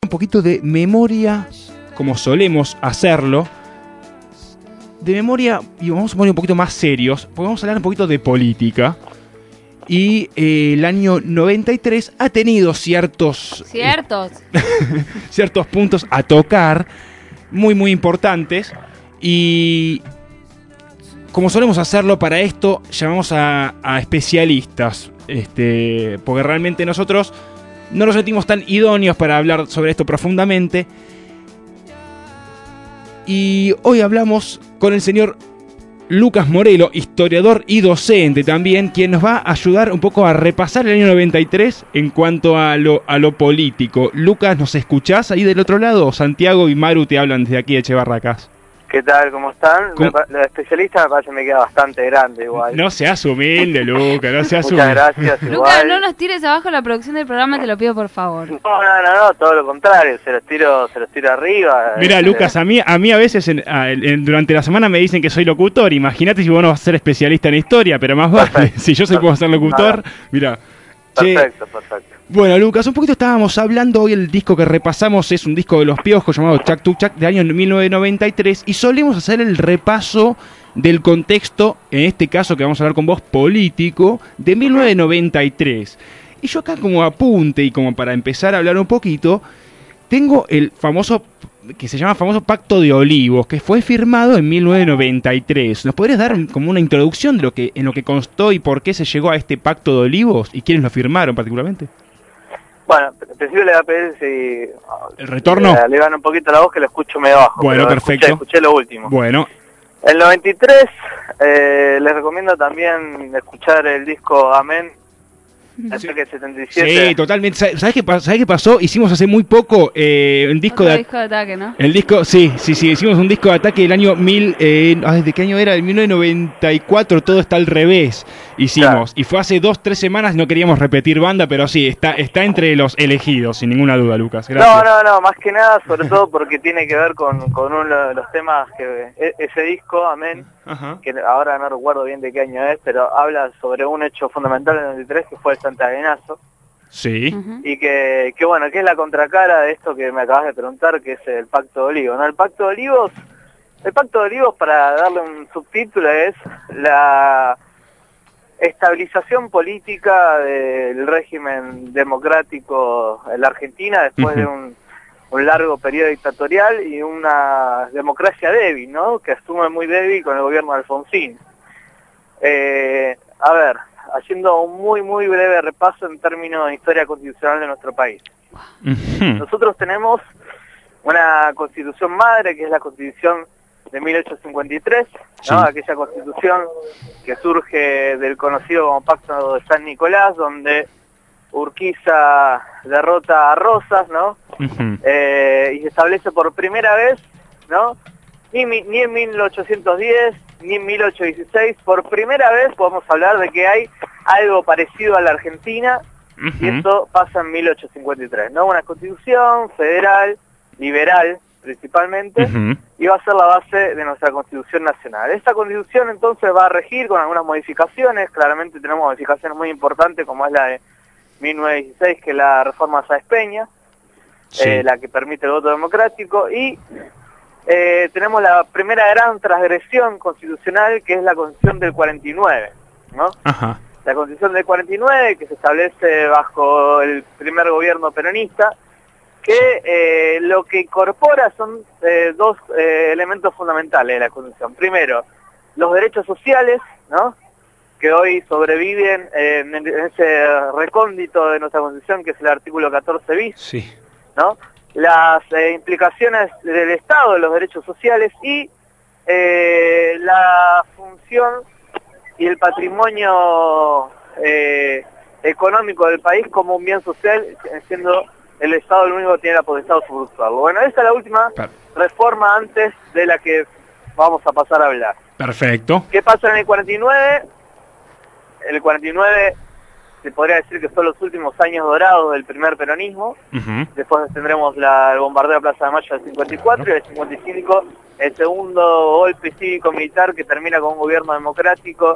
un poquito de memoria, como solemos hacerlo. De memoria, y vamos a poner un poquito más serios, porque vamos a hablar un poquito de política. Y el año 93 ha tenido ciertos puntos a tocar, muy muy importantes. Y como solemos hacerlo para esto, llamamos a especialistas, porque realmente nosotros no nos sentimos tan idóneos para hablar sobre esto profundamente. Y hoy hablamos con el señor Lucas Morelo, historiador y docente también, quien nos va a ayudar un poco a repasar el año 93 en cuanto a lo político. Lucas, ¿nos escuchás ahí del otro lado? Santiago y Maru te hablan desde aquí de Echebarracas. ¿Qué tal? ¿Cómo están? La especialista me parece que me queda bastante grande igual. No seas humilde, Lucas, no seas humilde. Muchas gracias, igual. Lucas, no nos tires abajo la producción del programa, te lo pido por favor. No, todo lo contrario, se los tiro arriba. Mira, Lucas, a mí a veces durante la semana me dicen que soy locutor. Imagínate si vos no vas a ser especialista en historia, pero más vale, si yo puedo ser locutor, mira. Perfecto. Bueno, Lucas, un poquito estábamos hablando, hoy el disco que repasamos es un disco de Los Piojos llamado Chac to Chac, de año 1993, y solemos hacer el repaso del contexto, en este caso que vamos a hablar con vos, político, de 1993. Y yo acá como apunte y como para empezar a hablar un poquito, tengo el famoso, que se llama famoso Pacto de Olivos, que fue firmado en 1993. ¿Nos podrías dar como una introducción de en lo que constó y por qué se llegó a este Pacto de Olivos y quiénes lo firmaron particularmente? Bueno, en principio le voy a pedir si... ¿El retorno? Le van un poquito la voz que lo escucho medio bajo. Bueno, perfecto. Escuché lo último. Bueno. El 93, les recomiendo también escuchar el disco Amén. Sí. Que 77. Sí, totalmente. ¿Sabes qué pasó? Hicimos hace muy poco un disco disco de ataque, ¿no? El disco, sí, hicimos un disco de ataque del año ¿de qué año era? El 1994, todo está al revés. Hicimos, claro. Y fue hace 2-3 semanas, no queríamos repetir banda, pero sí, está entre los elegidos, sin ninguna duda, Lucas. Gracias. No, más que nada, sobre todo porque tiene que ver con uno de los temas que ese disco, Amén, ajá, que ahora no recuerdo bien de qué año es, pero habla sobre un hecho fundamental en el 93 que fue el santiagueñazo. Sí. Y que bueno, que es la contracara de esto que me acabas de preguntar, que es el Pacto de Olivos, ¿no? El Pacto de Olivos, para darle un subtítulo, es la estabilización política del régimen democrático en la Argentina después de un largo periodo dictatorial y una democracia débil, ¿no? Que asume muy débil con el gobierno de Alfonsín. A ver, haciendo un muy breve repaso en términos de historia constitucional de nuestro país. Nosotros tenemos una constitución madre, que es la Constitución de 1853, ¿no? Sí. Aquella constitución que surge del conocido como Pacto de San Nicolás, donde Urquiza derrota a Rosas, ¿no? Y se establece por primera vez, ¿no? Ni en 1810, ni en 1816, por primera vez podemos hablar de que hay algo parecido a la Argentina, y eso pasa en 1853, ¿no? Una constitución federal, liberal principalmente, y va a ser la base de nuestra Constitución Nacional. Esta Constitución entonces va a regir con algunas modificaciones, claramente tenemos modificaciones muy importantes como es la de 1916, que es la reforma Sáenz Peña, sí, la que permite el voto democrático, y tenemos la primera gran transgresión constitucional, que es la Constitución del 49, ¿no? Ajá. La Constitución del 49, que se establece bajo el primer gobierno peronista, que lo que incorpora son dos elementos fundamentales de la Constitución. Primero, los derechos sociales, ¿no? Que hoy sobreviven en ese recóndito de nuestra Constitución, que es el artículo 14 bis, sí, ¿no? Las implicaciones del Estado de los derechos sociales y la función y el patrimonio económico del país como un bien social, siendo el Estado el único que tiene la potestad de usufructuarlo. Bueno, esta es la última reforma antes de la que vamos a pasar a hablar. Perfecto. ¿Qué pasa en el 49? El 49 se podría decir que son los últimos años dorados del primer peronismo. Después tendremos el bombardeo de Plaza de Mayo del 54 y el 55 el segundo golpe cívico-militar que termina con un gobierno democrático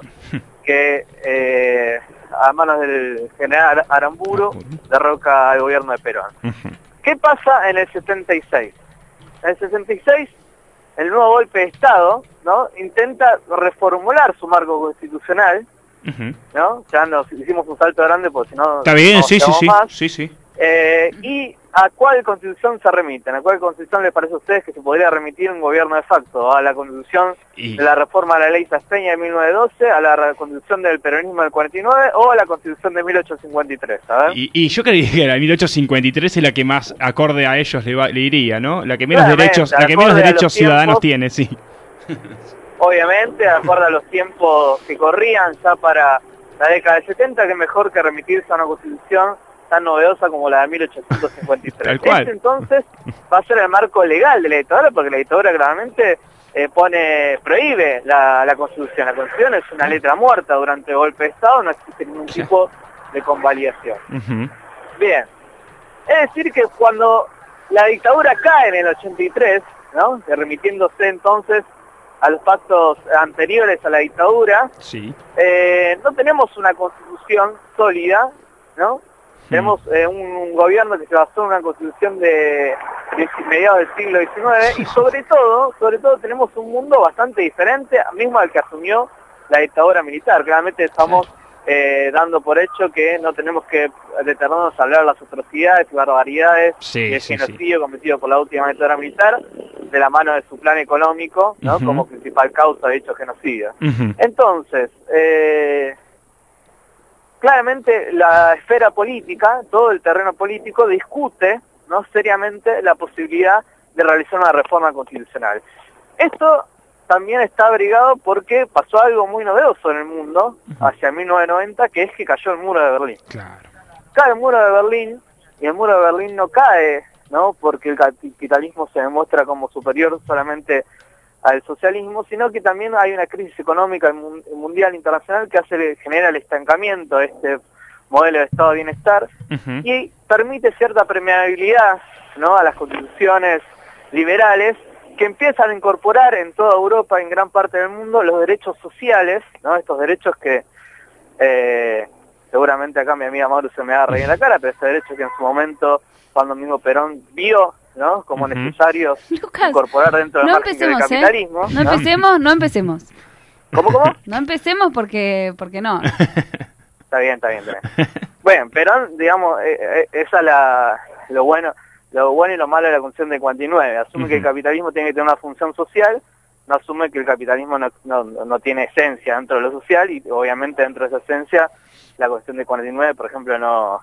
que a manos del general Aramburu derroca al gobierno de Perón. ¿Qué pasa en el 76? En el 66, el nuevo golpe de Estado, ¿no?, intenta reformular su marco constitucional, ¿no? Ya nos hicimos un salto grande porque si no... Está bien, no sí. ¿Y a cuál constitución se remiten? ¿A cuál constitución les parece a ustedes que se podría remitir un gobierno de facto? ¿A la constitución de la reforma de la ley Saspeña de 1912, a la constitución del peronismo del 49 o a la constitución de 1853? ¿A ver? Y yo creía que la 1853 es la que más acorde a ellos le iría, ¿no? La que menos derechos ciudadanos tiene, sí. Obviamente, acorde a los tiempos que corrían ya para la década del 70, que mejor que remitirse a una constitución tan novedosa como la de 1853. Tal cual. Este entonces va a ser el marco legal de la dictadura, porque la dictadura claramente prohíbe la Constitución. La Constitución es una letra muerta durante el golpe de Estado, no existe ningún tipo de convalidación. Bien, es decir que cuando la dictadura cae en el 83, ¿no?, remitiéndose entonces a los pactos anteriores a la dictadura, no tenemos una constitución sólida, ¿no? Tenemos un gobierno que se basó en una constitución de mediados del siglo XIX y sobre todo tenemos un mundo bastante diferente mismo al que asumió la dictadura militar. Claramente estamos dando por hecho que no tenemos que detenernos a hablar de las atrocidades y barbaridades y el genocidio cometido por la última dictadura militar de la mano de su plan económico, ¿no?, como principal causa de dicho genocidio. Entonces, claramente la esfera política, todo el terreno político discute, ¿no?, seriamente la posibilidad de realizar una reforma constitucional. Esto también está abrigado porque pasó algo muy novedoso en el mundo hacia 1990, que es que cayó el muro de Berlín. Cae el muro de Berlín, y el muro de Berlín no cae, ¿no?, porque el capitalismo se demuestra como superior solamente al socialismo, sino que también hay una crisis económica mundial internacional que genera el estancamiento de este modelo de estado de bienestar y permite cierta permeabilidad, ¿no?, a las constituciones liberales que empiezan a incorporar en toda Europa y en gran parte del mundo los derechos sociales, ¿no?, estos derechos que seguramente acá mi amiga Mauro se me va a reír en la cara, pero este derecho que en su momento cuando mismo Perón vio, ¿no?, como necesarios incorporar dentro del margen del capitalismo. No empecemos. ¿Cómo? No empecemos porque no. Está bien. Bueno, Perón, digamos, esa es lo bueno y lo malo de la Constitución del 49. Asume que el capitalismo tiene que tener una función social, no asume que el capitalismo no tiene esencia dentro de lo social y obviamente dentro de esa esencia la Constitución del 49, por ejemplo, no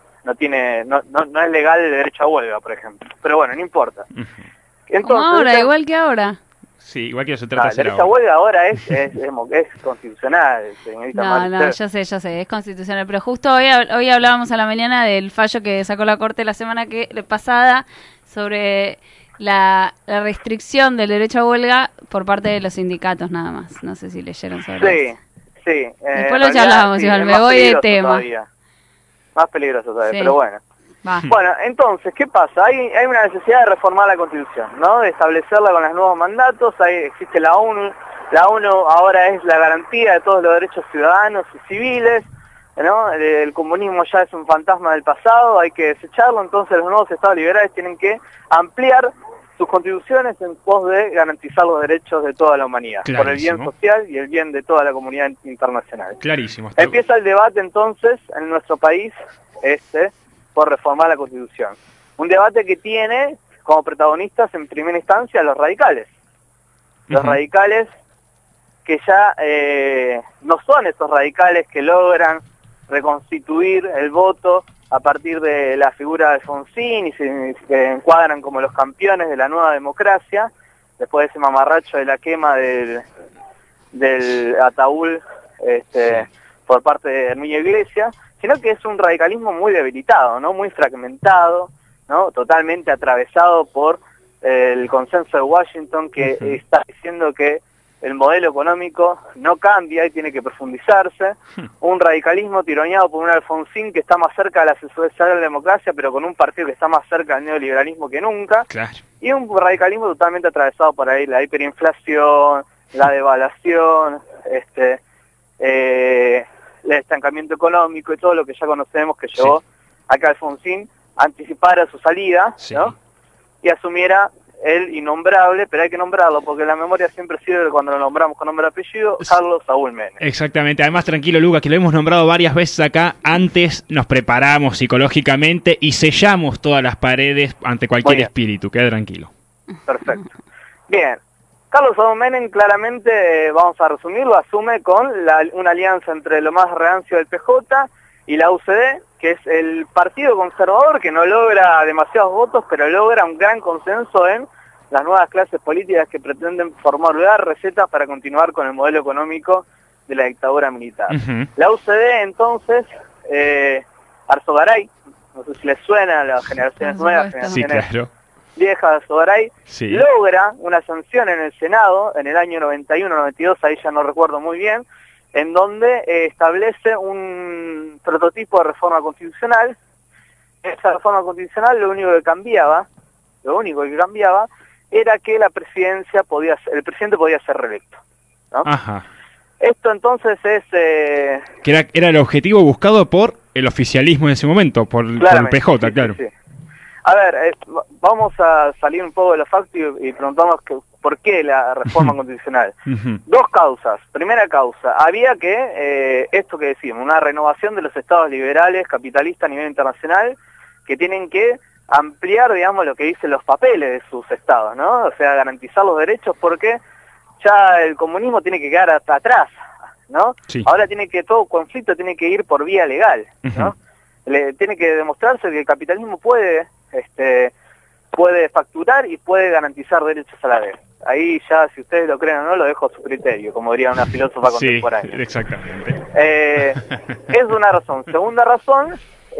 es legal el derecho a huelga, por ejemplo. Pero bueno, no importa. Entonces, igual que ahora. Sí, igual que se trata de el derecho a huelga ahora es constitucional, señorita. No, yo sé, es constitucional. Pero justo hoy hablábamos a la mañana del fallo que sacó la Corte la semana pasada sobre la restricción del derecho a huelga por parte de los sindicatos nada más. No sé si leyeron sobre eso. Sí. Después lo charlamos, igual, me voy de tema. Todavía. Más peligroso todavía, pero bueno. Bueno, entonces, ¿qué pasa? Hay una necesidad de reformar la Constitución, ¿no?, de establecerla con los nuevos mandatos. Existe la ONU. La ONU ahora es la garantía de todos los derechos ciudadanos y civiles, ¿no? El comunismo ya es un fantasma del pasado, hay que desecharlo. Entonces los nuevos estados liberales tienen que ampliar sus constituciones en pos de garantizar los derechos de toda la humanidad, por el bien social y el bien de toda la comunidad internacional. Clarísimo. Empieza el debate entonces en nuestro país por reformar la Constitución. Un debate que tiene como protagonistas en primera instancia los radicales. Los radicales que ya no son esos radicales que logran reconstituir el voto a partir de la figura de Alfonsín y se encuadran como los campeones de la nueva democracia, después de ese mamarracho de la quema del ataúd por parte de Herminio Iglesias, sino que es un radicalismo muy debilitado, ¿no?, muy fragmentado, ¿no?, totalmente atravesado por el consenso de Washington, que está diciendo que el modelo económico no cambia y tiene que profundizarse. Un radicalismo tironeado por un Alfonsín que está más cerca de la socialdemocracia, pero con un partido que está más cerca del neoliberalismo que nunca. Y un radicalismo totalmente atravesado por ahí la hiperinflación, la devaluación, el estancamiento económico y todo lo que ya conocemos que llevó a que Alfonsín anticipara su salida, sí, ¿no? Y asumiera el innombrable, pero hay que nombrarlo, porque la memoria siempre sirve cuando lo nombramos con nombre y apellido, Carlos Saúl Menem. Exactamente. Además, tranquilo, Lucas, que lo hemos nombrado varias veces acá. Antes nos preparamos psicológicamente y sellamos todas las paredes ante cualquier espíritu. Queda tranquilo. Perfecto. Bien. Carlos Saúl Menem, claramente, vamos a resumirlo, asume con una alianza entre lo más rancio del PJ y la UCD, que es el partido conservador que no logra demasiados votos, pero logra un gran consenso en las nuevas clases políticas que pretenden formular recetas para continuar con el modelo económico de la dictadura militar. La UCD, entonces, Arzogaray, no sé si les suena a las generaciones nuevas, generaciones viejas de Arzogaray, logra una sanción en el Senado en el año 91-92, ahí ya no recuerdo muy bien, en donde establece un prototipo de reforma constitucional. Esa reforma constitucional lo único que cambiaba era que el presidente podía ser reelecto, ¿no? Ajá. Esto entonces es... que era el objetivo buscado por el oficialismo en ese momento, por el PJ, sí, claro. Sí. A ver, vamos a salir un poco de los factos y preguntamos por qué la reforma constitucional. Dos causas. Primera causa, había que, esto que decimos, una renovación de los estados liberales, capitalistas a nivel internacional, que tienen que ampliar, digamos, lo que dicen los papeles de sus estados, ¿no? O sea, garantizar los derechos, porque ya el comunismo tiene que quedar hasta atrás, ¿no? Sí. Ahora todo conflicto tiene que ir por vía legal, ¿no? Tiene que demostrarse que el capitalismo puede facturar y puede garantizar derechos a la vez. Ahí ya, si ustedes lo creen o no, lo dejo a su criterio, como diría una filósofa contemporánea. Sí, exactamente. Es una razón. Segunda razón,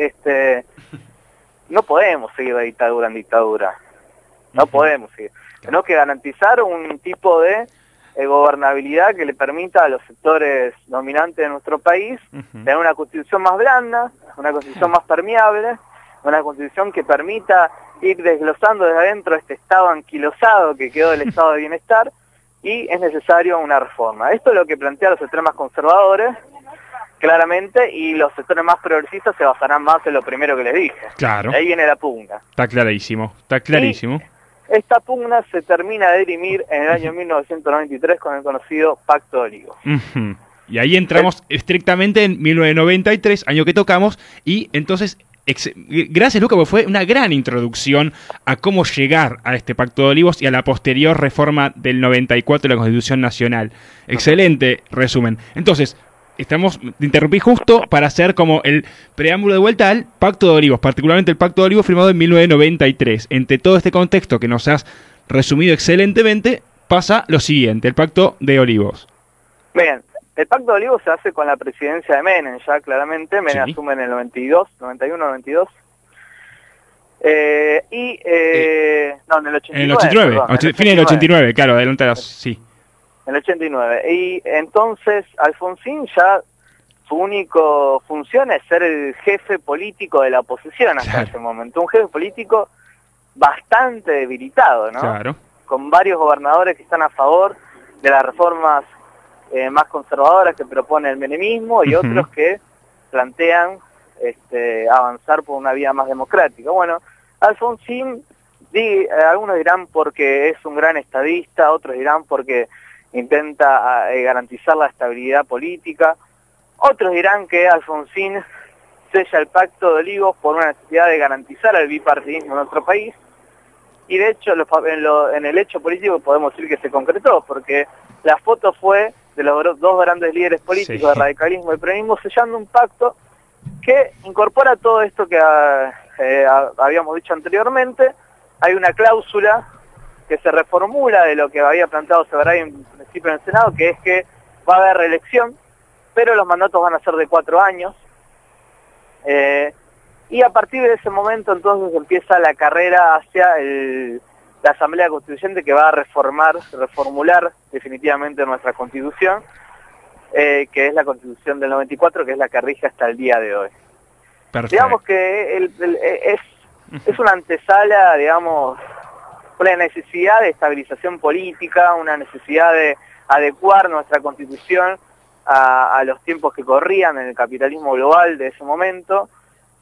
no podemos seguir de dictadura en dictadura. No podemos seguir. Tenemos que garantizar un tipo de gobernabilidad que le permita a los sectores dominantes de nuestro país tener una constitución más blanda, una constitución más permeable, una constitución que permita ir desglosando desde adentro este estado anquilosado que quedó del estado de bienestar, y es necesario una reforma. Esto es lo que plantean los sectores más conservadores, claramente, y los sectores más progresistas se basarán más en lo primero que les dije. Claro. Ahí viene la pugna. Está clarísimo, está clarísimo. Y esta pugna se termina de dirimir en el año 1993 con el conocido Pacto de Olivos. Y ahí entramos estrictamente en 1993, año que tocamos, y entonces... Gracias, Luca, porque fue una gran introducción a cómo llegar a este Pacto de Olivos y a la posterior reforma del 94 de la Constitución Nacional. Excelente resumen. Entonces, te interrumpí justo para hacer como el preámbulo de vuelta al Pacto de Olivos, particularmente el Pacto de Olivos firmado en 1993. Entre todo este contexto que nos has resumido excelentemente, pasa lo siguiente, el Pacto de Olivos. Bien. El Pacto de Olivos se hace con la presidencia de Menem, ya claramente. Menem asume en el 92, 91, 92. No, en el 89. En el 89, perdón, fin del 89, claro, adelantadas, sí. En el 89. Y entonces Alfonsín ya su única función es ser el jefe político de la oposición hasta ese momento. Un jefe político bastante debilitado, ¿no? Claro. Con varios gobernadores que están a favor de las reformas más conservadoras que propone el menemismo y otros que plantean avanzar por una vía más democrática. Bueno, Alfonsín, algunos dirán porque es un gran estadista, otros dirán porque intenta garantizar la estabilidad política, otros dirán que Alfonsín sella el Pacto de Olivos por una necesidad de garantizar el bipartidismo en nuestro país, y de hecho en el hecho político podemos decir que se concretó, porque la foto fue de los dos grandes líderes políticos del radicalismo y peronismo sellando un pacto que incorpora todo esto que habíamos dicho anteriormente. Hay una cláusula que se reformula de lo que había planteado Severay en principio en el Senado, que es que va a haber reelección, pero los mandatos van a ser de 4 años. Y a partir de ese momento entonces empieza la carrera hacia la Asamblea Constituyente, que va a reformular definitivamente nuestra Constitución, que es la Constitución del 94, que es la que rige hasta el día de hoy. Perfecto. Digamos que es una antesala, digamos, una necesidad de estabilización política, una necesidad de adecuar nuestra Constitución a los tiempos que corrían en el capitalismo global de ese momento,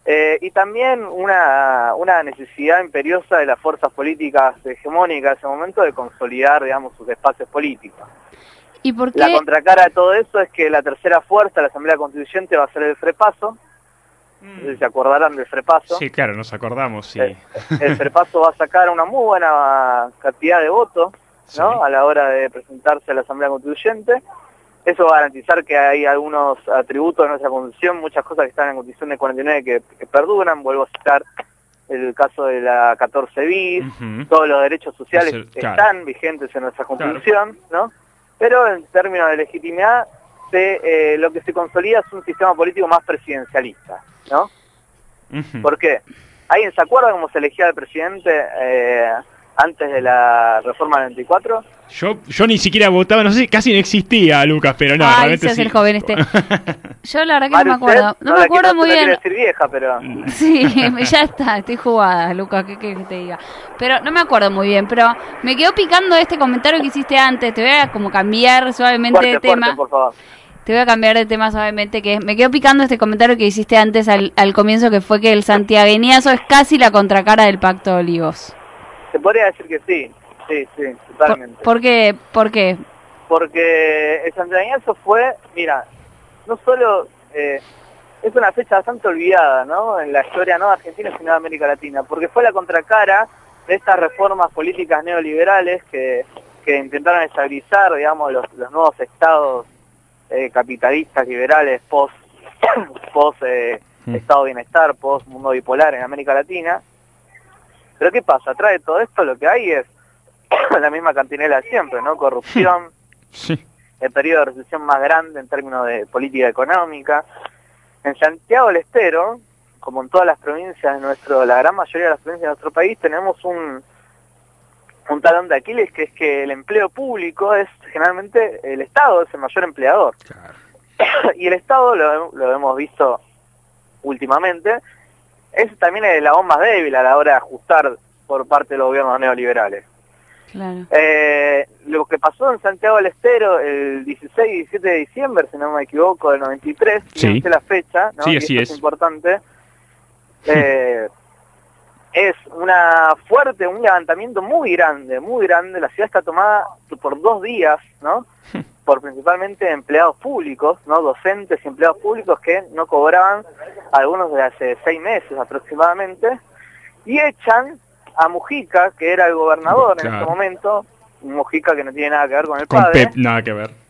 Y también una necesidad imperiosa de las fuerzas políticas hegemónicas en ese momento de consolidar, digamos, sus espacios políticos. ¿Y por qué? La contracara de todo eso es que la tercera fuerza, la Asamblea Constituyente, va a ser el FREPASO. No sé si se acordarán del FREPASO. Sí, claro, nos acordamos, sí. El FREPASO va a sacar una muy buena cantidad de votos, ¿no? Sí. A la hora de presentarse a la Asamblea Constituyente. Eso va a garantizar que hay algunos atributos de nuestra Constitución, muchas cosas que están en la Constitución de 49 que perduran. Vuelvo a citar el caso de la 14 bis, todos los derechos sociales están vigentes en nuestra Constitución, ¿no? Pero en términos de legitimidad, lo que se consolida es un sistema político más presidencialista, ¿no? ¿Por qué? ¿Alguien se acuerda cómo se elegía el presidente antes de la reforma del 94? Yo ni siquiera votaba, no sé, casi no existía, Lucas, pero no, realmente sí. El joven este. Yo la verdad que no me acuerdo. No me acuerdo muy bien. No quiero decir vieja, pero... Sí, ya está, estoy jugada, Lucas, ¿qué te diga? Pero no me acuerdo muy bien, pero me quedó picando este comentario que hiciste antes. Te voy a como cambiar suavemente de tema. Por favor. Te voy a cambiar de tema suavemente, que me quedó picando este comentario que hiciste antes al comienzo, que fue que el santiagueñazo es casi la contracara del Pacto de Olivos. Se podría decir que sí. Sí, totalmente. ¿Por qué? Porque el santiagueñazo fue, mira, no solo es una fecha bastante olvidada, ¿no? En la historia no argentina, sino de América Latina, porque fue la contracara de estas reformas políticas neoliberales que intentaron estabilizar, digamos, los nuevos estados capitalistas liberales post estado de bienestar, post mundo bipolar en América Latina. Pero ¿qué pasa? Atrás de todo esto lo que hay es la misma cantinela de siempre, ¿no? Corrupción, sí. El periodo de recesión más grande en términos de política económica. En Santiago del Estero, como en todas las provincias de la gran mayoría de las provincias de nuestro país, tenemos un talón de Aquiles, que es que el empleo público es generalmente, el Estado es el mayor empleador. Claro. Y el Estado, lo hemos visto últimamente, es también el eslabón más débil a la hora de ajustar por parte de los gobiernos neoliberales. Claro. Lo que pasó en Santiago del Estero el 16 y 17 de diciembre, si no me equivoco, del 93, sí. No sé la fecha, ¿no? Sí, y así esto es importante, es un levantamiento muy grande, la ciudad está tomada por 2 días, ¿no? Por principalmente empleados públicos, ¿no? Docentes y empleados públicos que no cobraban, algunos de hace 6 meses aproximadamente, y echan a Mujica, que era el gobernador en ese momento, Mujica que no tiene nada que ver con el padre. Pep, nada que ver.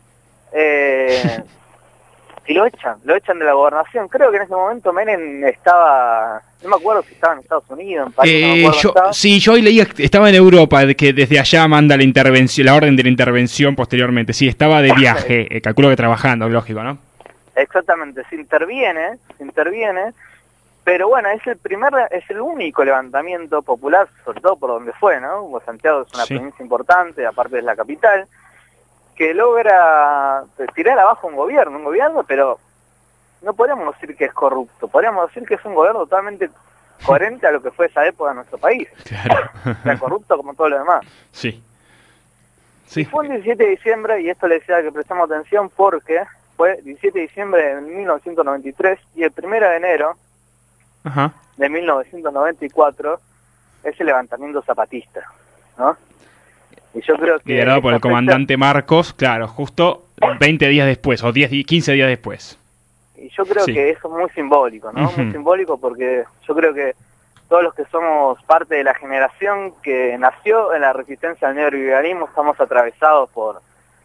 Y lo echan de la gobernación. Creo que en ese momento Menem estaba, no me acuerdo si estaba en Estados Unidos, en París, no me acuerdo. Yo hoy leía que estaba en Europa, que desde allá manda la orden de la intervención posteriormente. Sí, estaba de viaje, calculo que trabajando, lógico, ¿no? Exactamente, se interviene, pero bueno, es el único levantamiento popular, sobre todo por donde fue, ¿no? Como Santiago es una provincia importante, aparte es la capital, que logra tirar abajo un gobierno, pero no podríamos decir que es corrupto, podríamos decir que es un gobierno totalmente coherente a lo que fue esa época en nuestro país. Claro. O sea, corrupto como todo lo demás. Sí. Y fue el 17 de diciembre, y esto le decía que prestamos atención porque fue 17 de diciembre de 1993 y el 1 de enero de 1994 es el levantamiento zapatista, ¿no? Y yo creo que liderado por el comandante Marcos, claro, justo 20 días después, o 15 días después. Y yo creo que eso es muy simbólico, ¿no? Muy simbólico porque yo creo que todos los que somos parte de la generación que nació en la resistencia al neoliberalismo estamos atravesados por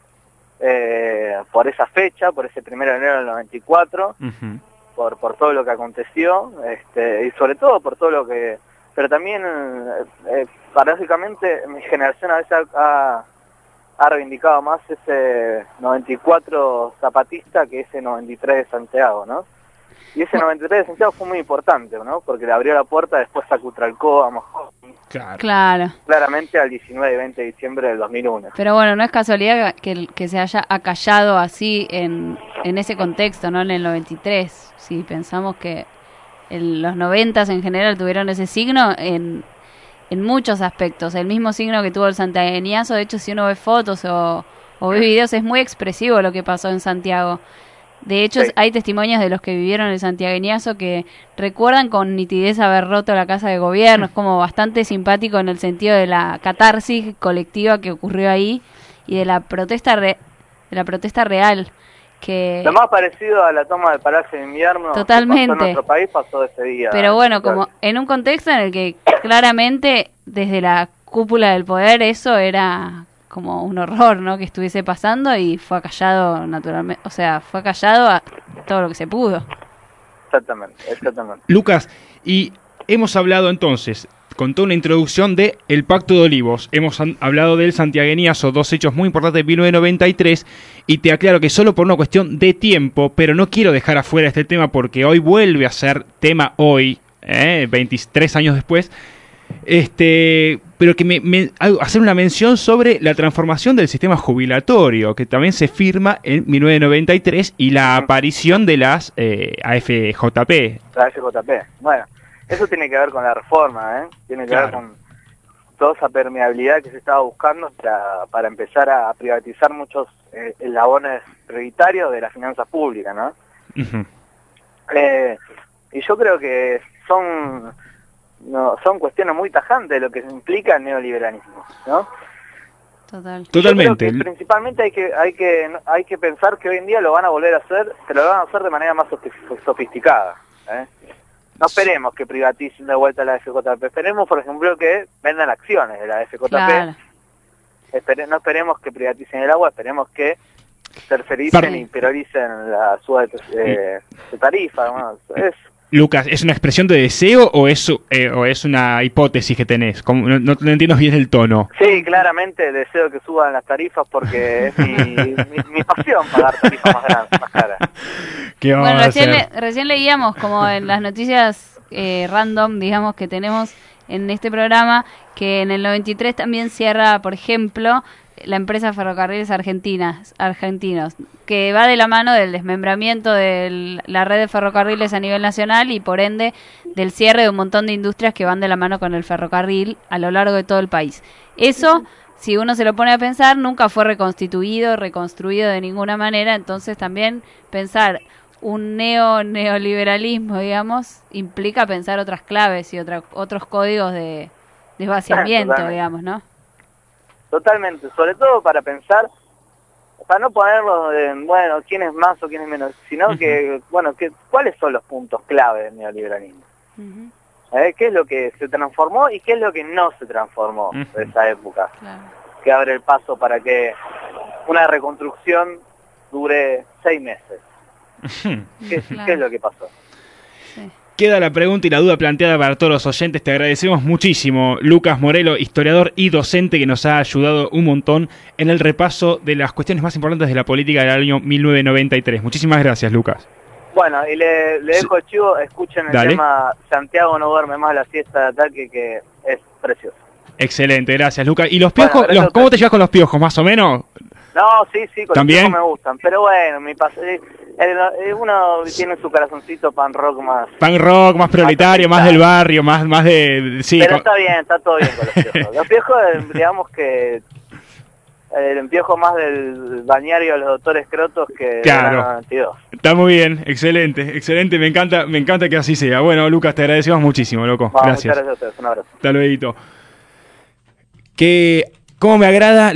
esa fecha, por ese 1 de enero del 94, por todo lo que aconteció, y sobre todo por todo lo que... Pero también, paradójicamente, mi generación a veces ha reivindicado más ese 94 zapatista que ese 93 de Santiago, ¿no? Y ese 93 de Santiago fue muy importante, ¿no? Porque le abrió la puerta después a Cutralcó, a Moscú. Claro. Claramente al 19 y 20 de diciembre del 2001. Pero bueno, no es casualidad que se haya acallado así en ese contexto, ¿no? En el 93. Si pensamos que los 90 en general tuvieron ese signo en muchos aspectos. El mismo signo que tuvo el santiagueñazo, de hecho, si uno ve fotos o ve videos, es muy expresivo lo que pasó en Santiago. De hecho, hay testimonios de los que vivieron el santiagueñazo que recuerdan con nitidez haber roto la casa de gobierno. Es como bastante simpático en el sentido de la catarsis colectiva que ocurrió ahí y de la protesta real. Que lo más parecido a la toma del Palacio de Invierno totalmente. Que pasó en nuestro país pasó ese día. Pero bueno, como en un contexto en el que claramente desde la cúpula del poder eso era como un horror, ¿no? Que estuviese pasando y fue acallado naturalmente, o sea, fue acallado a todo lo que se pudo. Exactamente. Lucas, y hemos hablado entonces, con toda una introducción de el Pacto de Olivos, hemos hablado del santiagueñazo, 2 hechos muy importantes de 1993, y te aclaro que solo por una cuestión de tiempo, pero no quiero dejar afuera este tema porque hoy vuelve a ser tema hoy, 23 años después, pero que hacer una mención sobre la transformación del sistema jubilatorio, que también se firma en 1993, y la aparición de las AFJP. La AFJP, bueno, eso tiene que ver con la reforma, tiene que ver con toda esa permeabilidad que se estaba buscando para empezar a privatizar muchos eslabones prioritarios de las finanzas públicas, ¿no? Uh-huh. Y yo creo que son cuestiones muy tajantes de lo que implica el neoliberalismo, ¿no? Totalmente. Principalmente hay que pensar que hoy en día lo van a volver a hacer, pero lo van a hacer de manera más sofisticada. No esperemos que privaticen de vuelta la FJP, esperemos, por ejemplo, que vendan acciones de la FJP. Claro. No esperemos que privaticen el agua, esperemos que tercericen y prioricen la suba de tarifa. Bueno, Lucas, ¿es una expresión de deseo o es una hipótesis que tenés? No entiendo bien el tono. Sí, claramente deseo que suban las tarifas porque es mi pasión pagar tarifas más caras. Bueno, recién leíamos como en las noticias random, digamos, que tenemos en este programa, que en el 93 también cierra, por ejemplo, la empresa Ferrocarriles Argentinos, que va de la mano del desmembramiento de la red de ferrocarriles a nivel nacional y por ende del cierre de un montón de industrias que van de la mano con el ferrocarril a lo largo de todo el país. Eso, si uno se lo pone a pensar, nunca fue reconstruido de ninguna manera, entonces también pensar un neoliberalismo, digamos, implica pensar otras claves y otros códigos de vaciamiento, digamos, ¿no? Totalmente, sobre todo para pensar, para no ponerlo en, bueno, quién es más o quién es menos, sino que, bueno, ¿cuáles son los puntos clave del neoliberalismo? ¿Qué es lo que se transformó y qué es lo que no se transformó de esa época? Claro. Que abre el paso para que una reconstrucción dure 6 meses. ¿Qué es lo que pasó? Sí. Queda la pregunta y la duda planteada para todos los oyentes. Te agradecemos muchísimo, Lucas Morelo, historiador y docente, que nos ha ayudado un montón en el repaso de las cuestiones más importantes de la política del año 1993. Muchísimas gracias, Lucas. Bueno, y le dejo el chivo, escuchen el tema Santiago no duerme más la siesta de ataque, que es precioso. Excelente, gracias, Lucas. ¿Y los piojos? Bueno, ¿cómo te llevas con los piojos, más o menos? No, sí, con ¿también? Los piojos me gustan, pero bueno, uno tiene su corazoncito punk rock más proletario, más del barrio, más de... Sí, pero está bien, está todo bien con los piojos. Los piojos, digamos que el piojo más del bañario de los doctores Crotos que claro. del 92. Está muy bien, excelente, me encanta que así sea. Bueno, Lucas, te agradecemos muchísimo, loco. Gracias. Muchas gracias a ustedes, un abrazo. Hasta luego. ¿Cómo me agrada